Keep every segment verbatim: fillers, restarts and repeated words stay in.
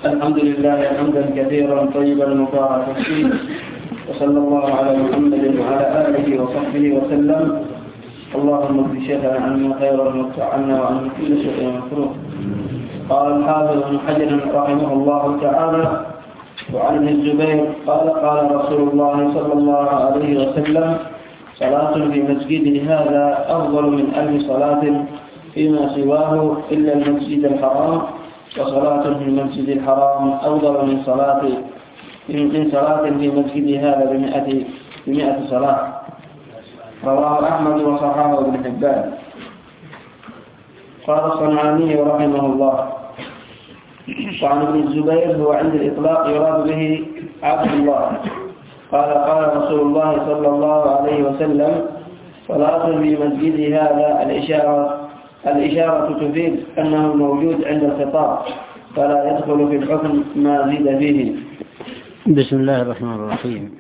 الحمد لله حمدا كثيرا طيبا مباركا فيه، وصلى الله على محمد وعلى آله وصحبه وسلم. اللهم اغفر شيخنا عنا خيرا وافتح عنا وعن كل شيء مكروه. قال الحافظ ابن حجر رحمه الله تعالى: وعن ابن الزبير قال قال رسول الله صلى الله عليه وسلم: صلاة في مسجده هذا أفضل من ألف صلاة فيما سواه إلا المسجد الحرام، وصلاة في المسجد الحرام أفضل من صلاة من صلاة في مسجد هذا بمئة بمئة صلاة. رواه أحمد وصححه ابن حبان. قال الصنعاني رحمه الله: وعن ابن الزبير هو عند الإطلاق يراد به عبد الله. قال قال رسول الله صلى الله عليه وسلم: صلاة في مسجد هذا الإشارة الإشارة تفيد أنه موجود عند الخطاب، فلا يدخل في الحكم ما زيد فيه. بسم الله الرحمن الرحيم.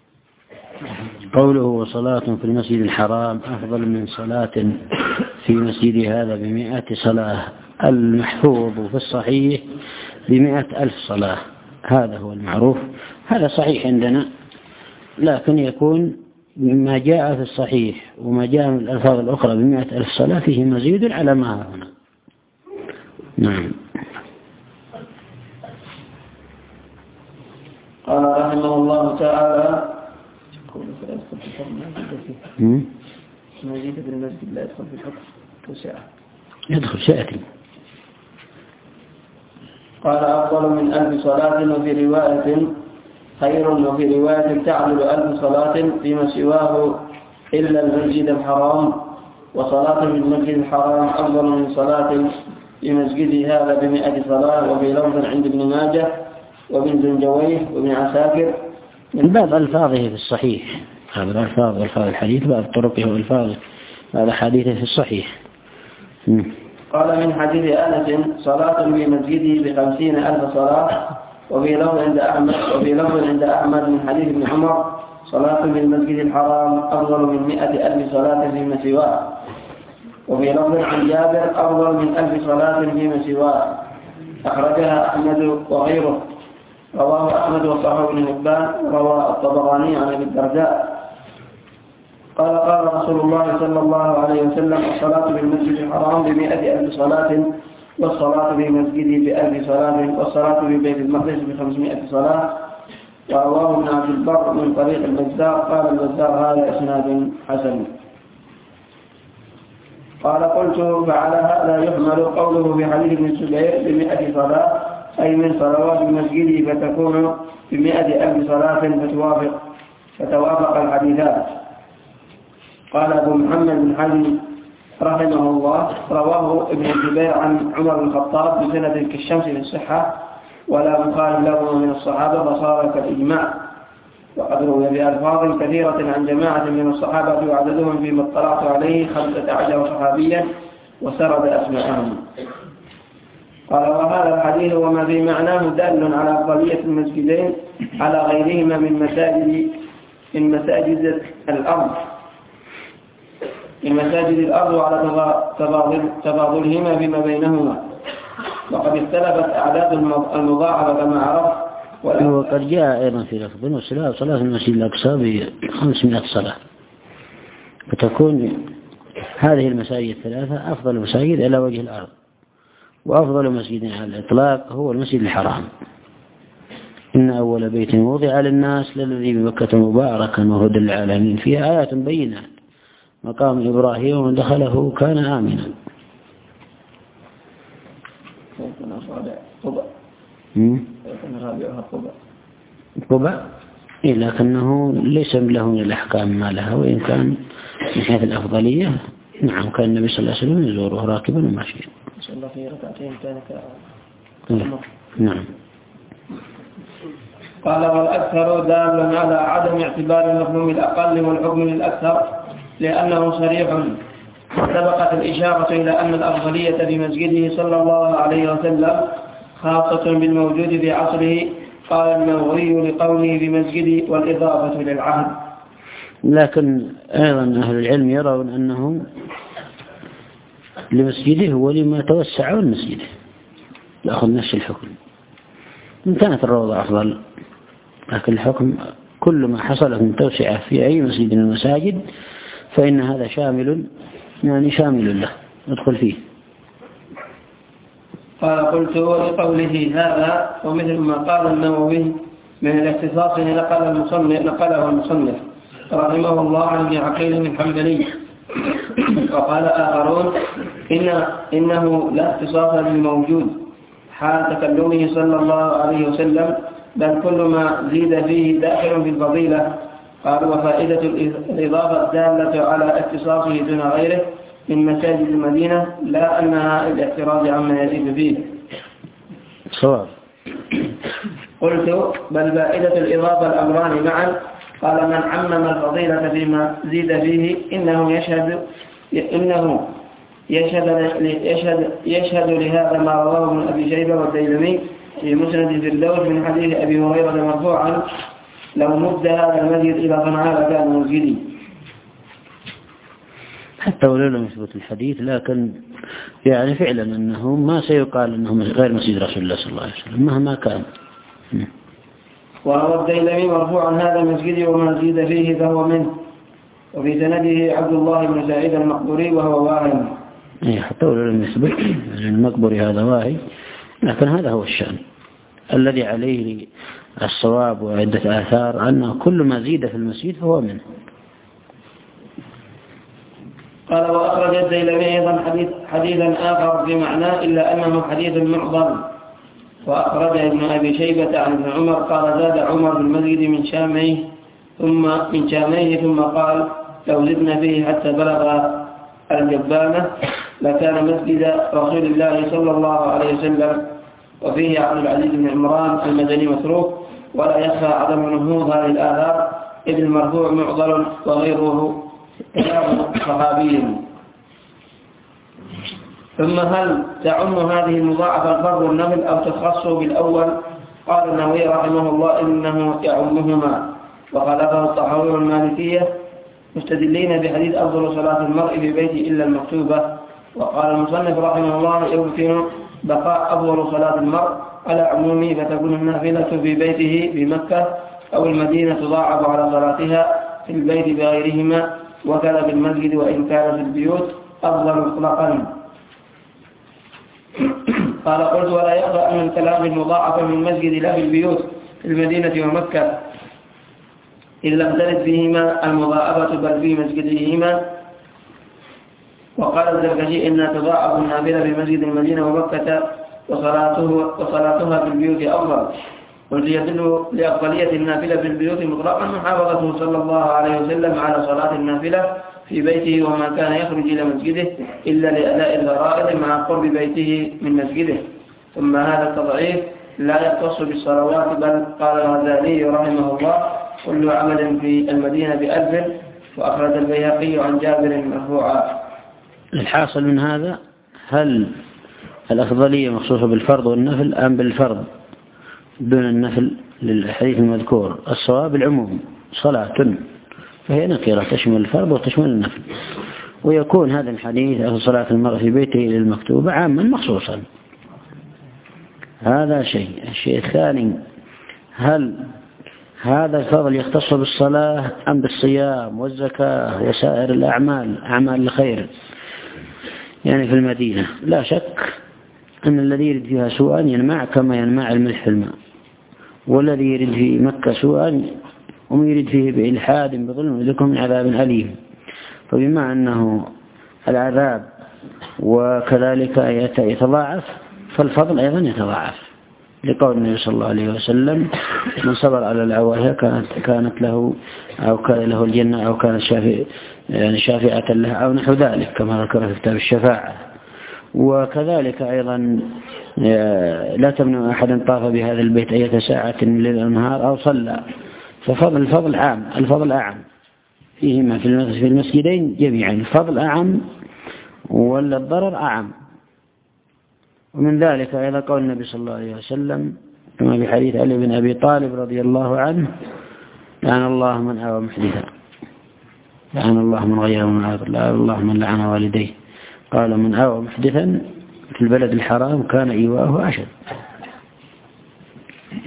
قوله: وصلاة في المسجد الحرام أفضل من صلاة في مسجد هذا بمئة صلاة. المحفوظ في الصحيح بمئة ألف صلاة، هذا هو المعروف، هذا صحيح عندنا، لكن يكون مما جاء في الصحيح وما جاء من الألفاظ الأخرى بمئة ألف صلاة فيه مزيد على ما هنا. نعم. قال رحمه الله تعالى: مزيد في المسجد لا يدخل في الحكم وسعة يدخل سيأتي. قال: أفضل من ألف صلاة، وفي رواية خير، وفي رواية تعدل ألف صلاة فيما سواه إلا المسجد الحرام، وصلاة في المسجد الحرام أفضل من صلاة في مسجد هذا بمئة صلاة. وفي لفظ عند ابن ماجه وابن زنجويه وابن عساكر من باب ألفاظه في الصحيح، هذا الألفاظ ألفاظ الحديث، باب طرقه وألفاظه، هذا حديثه في الصحيح. م. قال: من حديث أنس: صلاة في مسجده بخمسين ألف صلاة. وفي لفظ عند أحمد وفي لفظ عند أحمد من حديث ابن عمر: صلاة في المسجد الحرام أفضل من مئة ألف صلاة فيما سواه. وفي لفظ عن جابر: أفضل من ألف صلاة فيما سواه. أخرجها أحمد وغيره. رواه أحمد وصححه ابن حبان. رواه الطبراني عن أبي الدرداء قال: قال رسول الله صلى الله عليه وسلم: الصلاة في المسجد الحرام بمئة ألف صلاة، والصلاة في مسجده بألف صلاة، والصلاة في بيت المقدس بخمسمائة صلاة. ورواه ابن عبد البر من طريق البزار. قال البزار: هذا إسناد حسن. قال: قلت: فعلى هذا يحمل قوله في حديث ابن الزبير بمئة صلاة، أي من صلوات مسجده، فتكون بمئة ألف صلاة فتوافق فتوافق الحديثات. قال أبو محمد بن حزم رحمه الله: رواه ابن الزبير عن عمر بن الخطاب بسند كالشمس للصحة، ولا مخالف له من الصحابة، فصار كالإجماع. وقد روي بألفاظ كثيرة عن جماعة من الصحابة، وعددهم فيما اطلعت عليه خمسة عشر صحابيا، وسرد أسماءهم. قال: وهذا الحديث وما في معناه دال على أفضلية المسجدين على غيرهما من مساجد من مساجد الأرض من مساجد الأرض وعلى تفاضل تفاضلهما فيما بينهما. وقد اختلفت أعداد المضاعفة كما عرفت. وقد جاء أيضا في لفظ وصلاة صلاة المسجد الأقصى بخمسمائة صلاة، فتكون هذه المساجد الثلاثة أفضل المساجد على وجه الأرض، وأفضل مسجد على الإطلاق هو المسجد الحرام. إن أول بيت وضع للناس للذي بمكة مباركا وهدى للعالمين، فيها آيات بينات، مقام إبراهيم ومن دخله كان آمنا. قبع إيه، لكنه ليس له من الأحكام ما لها، وإن كان من حيث الأفضلية نعم كان النبي صلى الله عليه وسلم يزوره راكبا وماشيا. إن شاء الله في ركعتين كان نعم. قال: والأكثر دال على عدم اعتبار المفهوم الأقل والحكم للأكثر، لأنه صريح. سبقت الإشارة إلى أن الأفضلية في مسجده صلى الله عليه وسلم خاصة بالموجود في عصره. قال النووي لقوله في مسجده والإضافة للعهد. لكن أيضا أهل العلم يرون أنه لمسجده ولما توسع من مسجده يأخذ نفس الحكم، إن كانت الروضة أفضل، لكن الحكم كل ما حصلت من توسعة في أي مسجد من المساجد فإن هذا شامل يعني شامل له ادخل فيه. قال قلت لقوله هذا ومثل ما قال النووي من الاختصاص نقل المصنف نقله المصنف رحمه الله عن ابن عقيل الحنبلي. وقال آخرون إن إنه لا اختصاص للموجود حال تكلمه صلى الله عليه وسلم، بل كل ما زيد فيه داخل في الفضيلة. قال وفائدة الإضافة الدالة على اختصاصه دون غيره من مساجد المدينة لا أنها الاعتراض عما يزيد فيه. صواب. قلت بل فائدة الإضافة الأمران معا. قال من عمم الفضيلة فيما زيد فيه إنه يشهد إنه يشهد يشهد يشهد لهذا ما رواه ابن أبي شيبة والديلمي في مسند الفردوس من حديث أبي هريرة مرفوعا لو مد هذا المسجد إلى صنعاء لكان مسجدي. حتى ولو لم يثبت الحديث لكن يعني فعلا أنه ما سيقال أنه غير مسجد رسول الله صلى الله عليه وسلم مهما كان. وروى الديلمي مرفوعا هذا المسجد وما زيد فيه فهو منه، وفي سنده عبد الله بن سعيد المقبوري وهو واهم. إيه حتى ولو لم يثبت المقبوري هذا واهي، لكن هذا هو الشأن الذي عليه الصواب وعدة آثار أنه كل ما زيد في المسجد فهو منه. قال وأخرج الديلمي أيضا حديث حديثا آخر في معناه إلا أنه حديث معضل. وأخرج ابن أبي شيبة عن ابن عمر قال زاد عمر بالمسجد من شاميه ثم من شاميه ثم قال لو زدنا فيه حتى بلغ الجبانة لكان مسجد رسول الله صلى الله عليه وسلم. وفيه عبد العزيز بن عمران المدني متروك، ولا يخفى عدم نهوض هذه الآثار إذ المرفوع معضل وغيره كلام صحابي. ثم هل تعم هذه المضاعفة الفرض والنفل أو تخص بالأول؟ قال النووي رحمه الله إنه يعمهما، وخالفه الطحاوي والمالكية مستدلين بحديث أفضل صلاة المرء في بيته إلا المكتوبة. وقال المصنف رحمه الله يمكن بقاء أفضل صلاة المرء على عمومه فتكون النافلة في بيته في مكة أو المدينة تضاعف على صلاتها في البيت بغيرهما، وكذا في المسجد وإن كان في البيوت أفضل مطلقا. قال قلت ولا يخفى أن الكلام المضاعف من المسجد لا في البيوت في المدينة ومكة إذ لم ترد فيهما المضاعفة بل في مسجدهما. وقال الزركشي إن تضاعف النافلة في مسجد المدينة ومكة وصلاته وصلاتها في البيوت أفضل. قلت يدل لأفضلية النافلة في البيوت مطلقا محافظته صلى الله عليه وسلم على صلاة النافلة في بيته وما كان يخرج إلى مسجده إلا لأداء الفرائض مع قرب بيته من مسجده. ثم هذا التضعيف لا يختص بالصلوات، بل قال الغزالي رحمه الله كل عمل في المدينة بألف. وأخرج البيهقي عن جابر مرفوعا. الحاصل من هذا هل الأفضلية مخصوصة بالفرض والنفل أم بالفرض دون النفل؟ للحديث المذكور الصواب العموم صلاة فهي نكرة تشمل الفرض وتشمل النفل، ويكون هذا الحديث أو صلاة المرء في بيته للمكتوبة عاما مخصوصا. هذا شيء. الشيء الثاني هل هذا الفضل يختص بالصلاة أم بالصيام والزكاة وسائر الأعمال أعمال الخير يعني في المدينة؟ لا شك أن الذي يرد فيها سوءا ينمع كما ينمع الملح في الماء، والذي يرد في مكة سوءا ومن يرد فيه بإلحاد بظلم لكم من عذاب أليم. فبما أنه العذاب وكذلك يتضاعف فالفضل أيضا يتضاعف، لقول النبي صلى الله عليه وسلم من صبر على العواهر كانت كانت له أو كان له الجنة أو كانت شافع يعني شافعة له أو نحو ذلك كما ذكر في كتاب الشفاعة. وكذلك أيضا لا تمنع أحدا طاف بهذا البيت أي ساعة من الليل أو النهار أو صلى. ففضل الفضل عام، الفضل أعم فيهما في المسجدين جميعا، الفضل أعم ولا الضرر أعم. ومن ذلك أيضا قول النبي صلى الله عليه وسلم كما في حديث علي بن أبي طالب رضي الله عنه لعن الله من آوى محدثا، لعن الله من غير من آوى، لعن الله من لعن والديه. قال من آوى محدثا في البلد الحرام كان إيواءه أشد.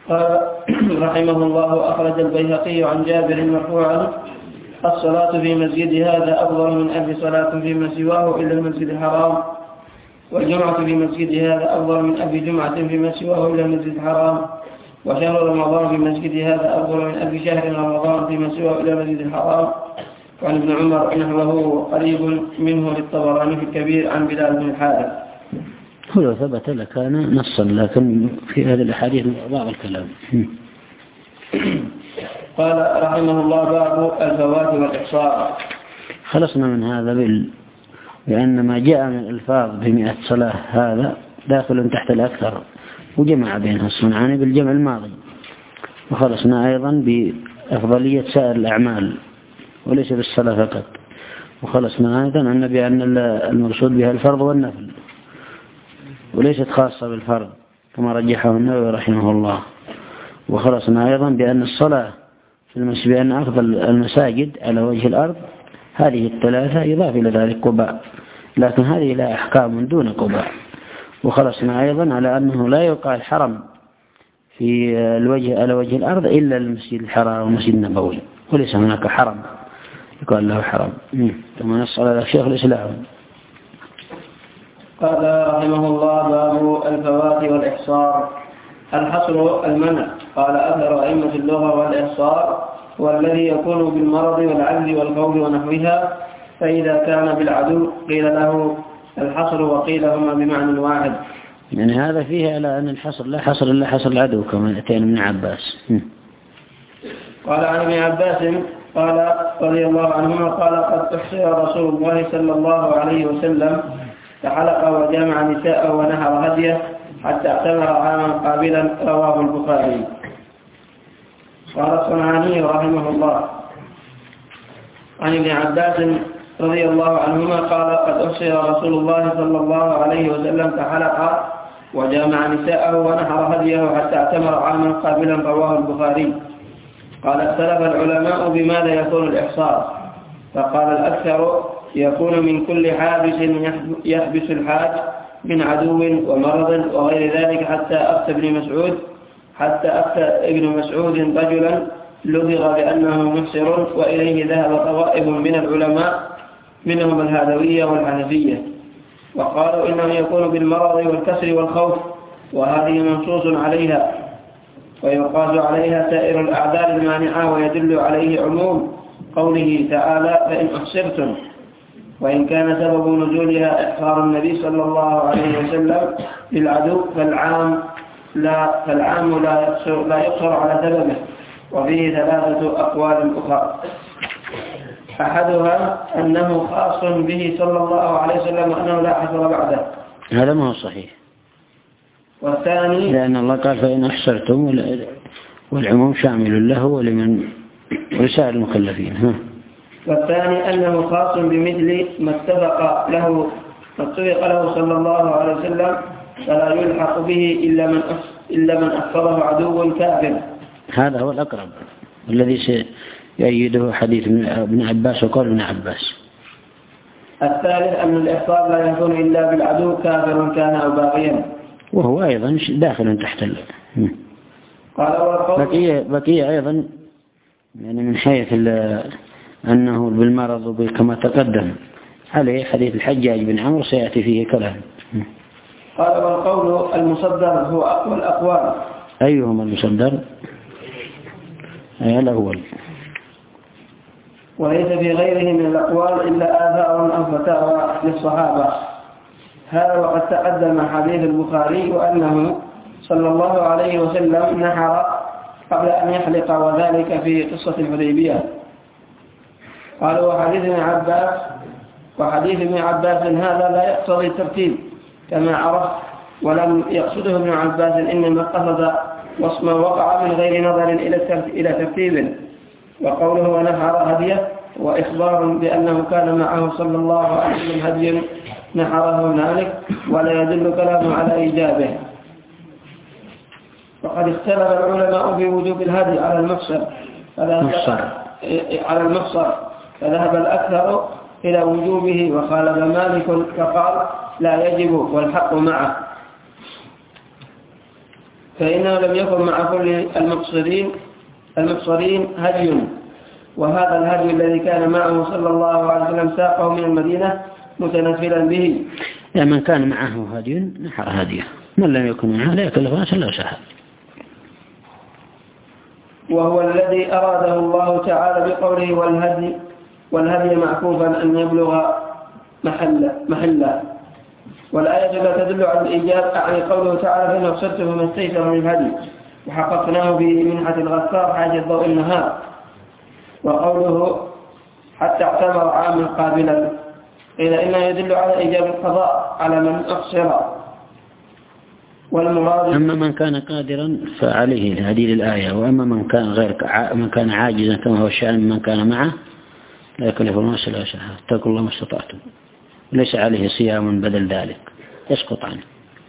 قال رحمه الله: أخرج البيهقي عن جابر مرفوعا: الصلاة في مسجد هذا أفضل من ألف صلاة فيما سواه إلا المسجد الحرام، والجمعة في مسجد هذا أفضل من ألف جمعة فيما سواه إلا المسجد الحرام، وشهر رمضان في مسجد هذا أفضل من ألف شهر رمضان فيما سواه إلا المسجد الحرام. وعن ابن عمر نحوه قريب منه للطبراني في الكبير عن بلال بن الحارث. هو ثبت لكان نصا، لكن في هذه الأحاديث بعض الكلام. قال رحمه الله: باب الفوات والإحصاء. خلصنا من هذا بال... لأن ما جاء من الألفاظ بمئة صلاة هذا داخل تحت الأكثر، وجمع بينها الصنعاني بالجمع الماضي. وخلصنا أيضا بأفضلية سائر الأعمال وليس بالصلاة فقط. وخلصنا أيضا أن بأن المقصود بها الفرض والنفل وليست خاصة بالفرض كما رجحه النووي رحمه الله. وخلصنا أيضا بأن الصلاة في المسجد بأن أفضل المساجد على وجه الأرض هذه الثلاثة يضاف إلى ذلك قباء، لكن هذه لا أحكام من دون قباء. وخلصنا أيضا على أنه لا يقال حرم في الوجه على وجه الأرض إلا المسجد الحرام والمسجد النبوي، وليس هناك حرم يقال له حرم. ثم نص على شيخ الإسلام. قال رحمه الله: باب الفوات والإحصار. الحصر المنع. قال أثر أئمة اللغة: والإحصار والذي يكون بالمرض والعجز والخوف ونحوها، فإذا كان بالعدو قيل له الحصر وقيل هما بمعنى واحد. يعني هذا فيه على أن الحصر لا حصر إلا حصر العدو كما أتينا من عباس. قال عن ابن عباس قال رضي الله عنهما قال: قد أحصر رسول الله صلى الله عليه وسلم فحلق وجامع نساءه ونحر هديه حتى اعتمر عاما قابلا. رواه البخاري. قال الصنعاني رحمه الله عن ابن عباس رضي الله عنهما قال: قد أحصر رسول الله صلى الله عليه وسلم فحلق وجامع نساءه ونحر هديه حتى اعتمر عاما قابلا. رواه البخاري. قال: اختلف العلماء بماذا يكون الإحصار، فقال الأكثر يكون من كل حابس يحبس الحاج من عدو ومرض وغير ذلك، حتى أفتى ابن مسعود حتى أفتى ابن مسعود رجلا لدغ بأنه محصر، وإليه ذهب طوائف من العلماء منهم الهادوية والحنفية، وقالوا إنه يكون بالمرض والكسر والخوف، وهذه منصوص عليها ويقاس عليها سائر الأعذار المانعة، ويدل عليه عموم قوله تعالى: فإن أحصرتم. وإن كان سبب نزولها إحصار النبي صلى الله عليه وسلم للعدو فالعام لا فالعام لا يقصر لا يقصر على سببه. وفيه ثلاثة أقوال أخرى: أحدها أنه خاص به صلى الله عليه وسلم وأنه لا حصر بعده. هذا ما هو صحيح. والثاني لأن الله قال: فإن أحصرتم، والعموم شامل له ولمن ولسائر المكلفين. ها. والثاني أنه خاص بمثل ما اتفق له ما اتفق له صلى الله عليه وسلم، فلا يلحق به إلا من إلا من أحصره عدو كافر. هذا هو الأقرب الذي سيؤيده حديث ابن عباس وقول ابن عباس. الثالث أن الإحصار لا يكون إلا بالعدو كافر كان أو باغيا، وهو أيضا داخل تحت ال... بقية بقية أيضا يعني من حيث أنه بالمرض كما تقدم عليه حديث الحجاج بن عمرو سيأتي فيه كلام. قال: والقول المصدر هو أقوى الأقوال. أيهما المصدر؟ أي الأول. وليس في غيره من الأقوال إلا آثار أو فتاوى للصحابة. هذا وقد تقدم حديث البخاري وأنه صلى الله عليه وسلم نحر قبل أن يحلق، وذلك في قصة الحديبية. قالوا: وحديث ابن عباس وحديث ابن عباس هذا لا يقتضي الترتيب كما عرف، ولم يقصده ابن عباس، إنما قصد وصما وقع من غير نظر إلى ترتيب. وقوله ونحر هديه وإخبار بأنه كان معه صلى الله عليه وسلم هدي نحره هنالك، ولا يدل كلامه على إيجابه. وقد اختلف العلماء في وجوب الهدي على المفصل على المفصل فذهب الأكثر إلى وجوبه، وخالف مالك فقال لا يجب والحق معه. فإنه لم يكن مع كل المقصرين المقصرين هدي، وهذا الهدي الذي كان معه صلى الله عليه وسلم ساقه من المدينة متنفلا به. يعني من كان معه هدي نحر هديه، من لم يكن معه لا يكلف نفسا إلا وسعها. وهو الذي أراده الله تعالى بقوله والهدي والهدي معكوفا أن يبلغ محلا محلا والآية لا تدل على الإيجاب، يعني قوله تعالى فإن أبصرت فما استيسر من الهدي وحققناه بمنحة الغفار حاجة ضوء النهار. وقوله حتى اعتمر عاما قابلا إلى إنه يدل على إيجاب القضاء على من أقصر. والمراد أما من كان قادرا فعليه هذه الآية، وأما من كان غير من كان عاجزا كما هو الشأن من كان معه لا يكلف نفسا إلا وسعها، اتقوا الله ما استطعتم، ليس عليه صيام بدل ذلك يسقط عنه.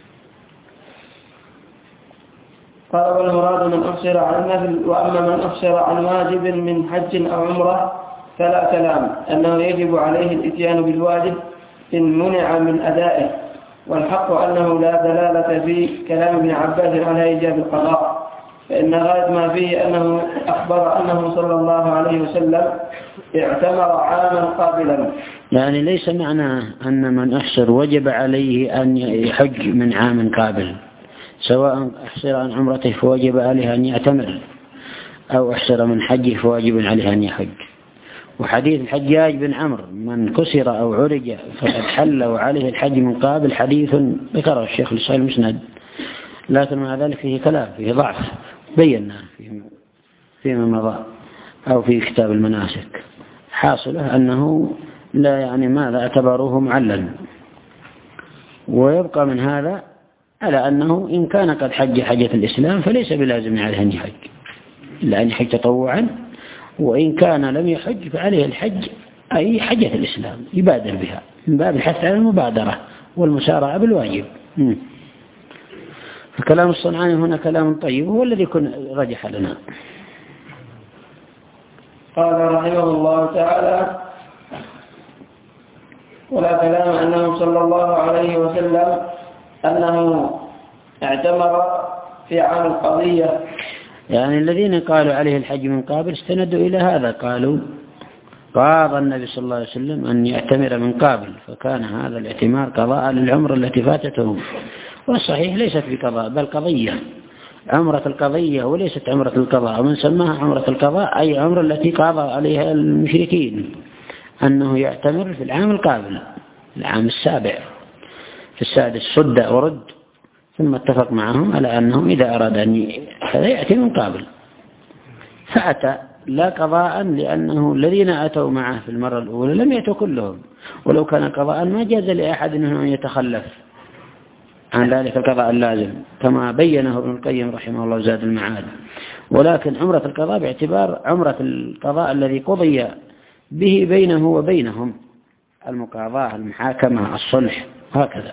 قال والمراد من أقصر عن النفل، وأما من أقصر عن واجب من حج أو عمرة فلا كلام أنه يجب عليه الإتيان بالواجب إن منع من أدائه، والحق أنه لا دلالة في كلام ابن عباس على إيجاب القضاء، فإن غاية ما فيه أنه أخبر أنه صلى الله عليه وسلم اعتمر عاما قابلا. يعني ليس معنى أن من أحصر وجب عليه أن يحج من عام قابل، سواء أحصر عن عمرته فواجب عليه أن يعتمر، أو أحصر من حجه فواجب عليه أن يحج. وحديث الحجاج بن عمرو من كسر أو عرج فقد حل وعليه الحج من قابل حديث ذكره الشيخ لصحيح المسند، لكن مع ذلك فيه كلام فيه ضعف بينا فيما مضى أو في كتاب المناسك. حاصله أنه لا يعني ماذا اعتبروه معلل، ويبقى من هذا على أنه إن كان قد حج حجة الإسلام فليس بلازم عليه أن يحج إلا أن يحج تطوعا، وإن كان لم يحج فعليه الحج أي حجة الإسلام يبادر بها من باب الحث على المبادرة والمسارعة بالواجب. فكلام الصنعاني هنا كلام طيب هو الذي كن رجح لنا. قال رحمه الله تعالى ولا كلام أنه صلى الله عليه وسلم أنه اعتمر في عام القضية. يعني الذين قالوا عليه الحج من قابل استندوا إلى هذا، قالوا قاضى النبي صلى الله عليه وسلم أن يعتمر من قابل، فكان هذا الاعتمار قضاء للعمر التي فاتته، والصحيح ليست بقضاء بل قضية، عمرة القضية وليست عمرة القضاء، ومن سماها عمرة القضاء أي عمرة التي قاضى عليها المشركين أنه يعتمر في العام القابل العام السابع في السادس صد ورد، ثم اتفق معهم على أنه إذا أراد أن هذا يأتي من قابل فأتى لا قضاء، لأنه الذين أتوا معه في المرة الأولى لم يأتوا كلهم، ولو كان قضاء ما جاز لأحد منهم أن يتخلف عن ذلك القضاء اللازم كما بينه ابن القيم رحمه الله زاد المعاد. ولكن عمرة القضاء باعتبار عمرة القضاء الذي قضي به بينه وبينهم، المقاضاة المحاكمة الصلح هكذا.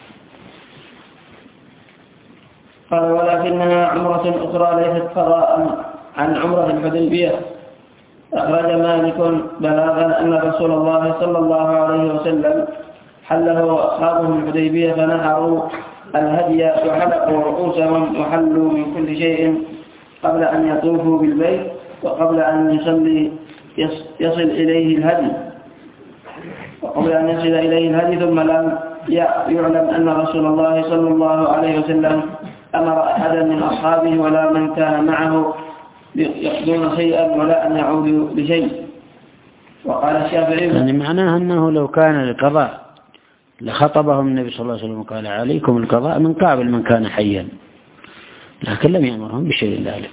قال ولكنها عمرة أخرى ليست قضاء عن عمرة الحديبية. أخرج مالك بلاغا أن رسول الله صلى الله عليه وسلم حله وأصحابه من الحديبية فنحروا الهدي وحلقوا رؤوسهم وحلوا من كل شيء قبل أن يطوفوا بالبيت وقبل أن يصلي يصل إليه الهدي وقبل أن يصل إليه الهدي ثم لم يعلم أن رسول الله صلى الله عليه وسلم أمر أحدا من أصحابه ولا من كان معه يقضون شيئا ولا أن يعودوا بشيء. وقال الشافعي يعني معناه أنه لو كان القضاء لخطبهم النبي صلى الله عليه وسلم وقال عليكم القضاء من قابل من كان حيا، لكن لم يأمرهم بشيء ذلك.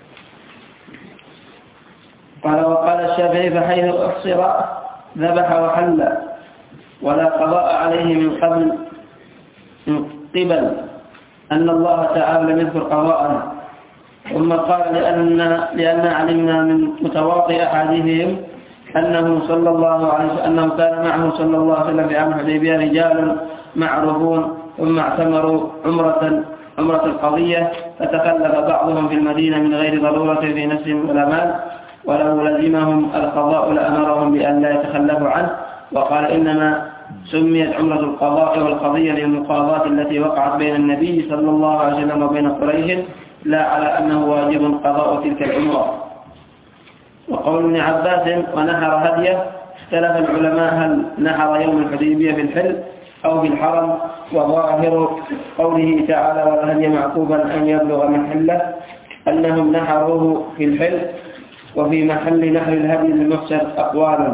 قال وقال الشافعي فحيث أحصر ذبح وحل ولا قضاء عليه من قبل من قبل أن الله تعالى لم يذكر قضاءنا. ثم قال لأن لأن علمنا من متواطئ أحاديثهم أنه صلى الله عليه وسلم أنه كان معه صلى الله عليه وسلم في عام الحديبية رجال معروفون ثم اعتمروا عمرة عمرة القضية فتخلف بعضهم في المدينة من غير ضرورة في نفسهم ولا مال، ولو لزمهم القضاء لأمرهم بأن لا يتخلفوا عنه. وقال إنما سميت عمرة القضاء والقضية للمقاضاة التي وقعت بين النبي صلى الله عليه وسلم وبين قريش، لا على أنه واجب قضاء تلك العمرة. وقول ابن عباس ونحر هديه، اختلف العلماء هل نحر يوم الحديبية في الحل أو في الحرم، وظاهر قوله تعالى والهدي معقوبا أن يبلغ محله أنهم نحروه في الحل، وفي محل نحر الهدي للمحسن أقوال.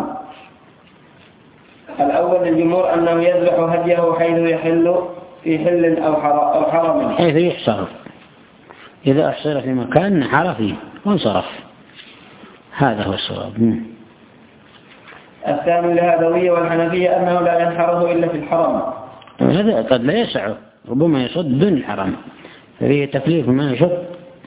الأول للجمهور أنه يذبح هديه حيث يحل في حل أو حرم، حيث يحصر، إذا أحصر في مكان نحر فيه وانصرف، هذا هو الصواب. الثاني الهادوية والحنفية أنه لا ينحره إلا في الحرم، هذا قد لا يسعه، ربما يصد دون الحرم، ففيه تكليف ما يشد.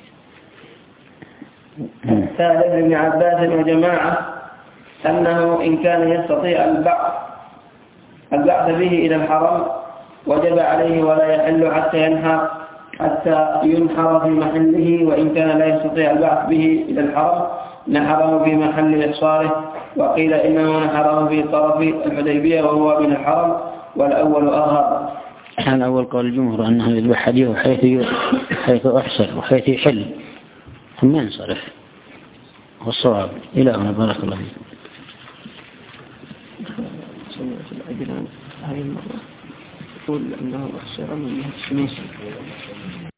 الثالث ابن عباس وجماعة أنه إن كان يستطيع البعث البعث به إلى الحرم وجب عليه ولا يحل حتى ينحر حتى ينحر في محله، وإن كان لا يستطيع البعث به إلى الحرم نحره في محل إحصاره. وقيل إنه نحره في طرف الحديبية وهو من الحرم، والأول أظهر. كان أول قول الجمهور أنه يذبح هديه حيث حيث أحصر وحيث يحل ثم ينصرف، والصواب. إلى هنا بارك الله فيكم. سمعت العجلان هذه المرة يقول أنه أحصر من الشميس.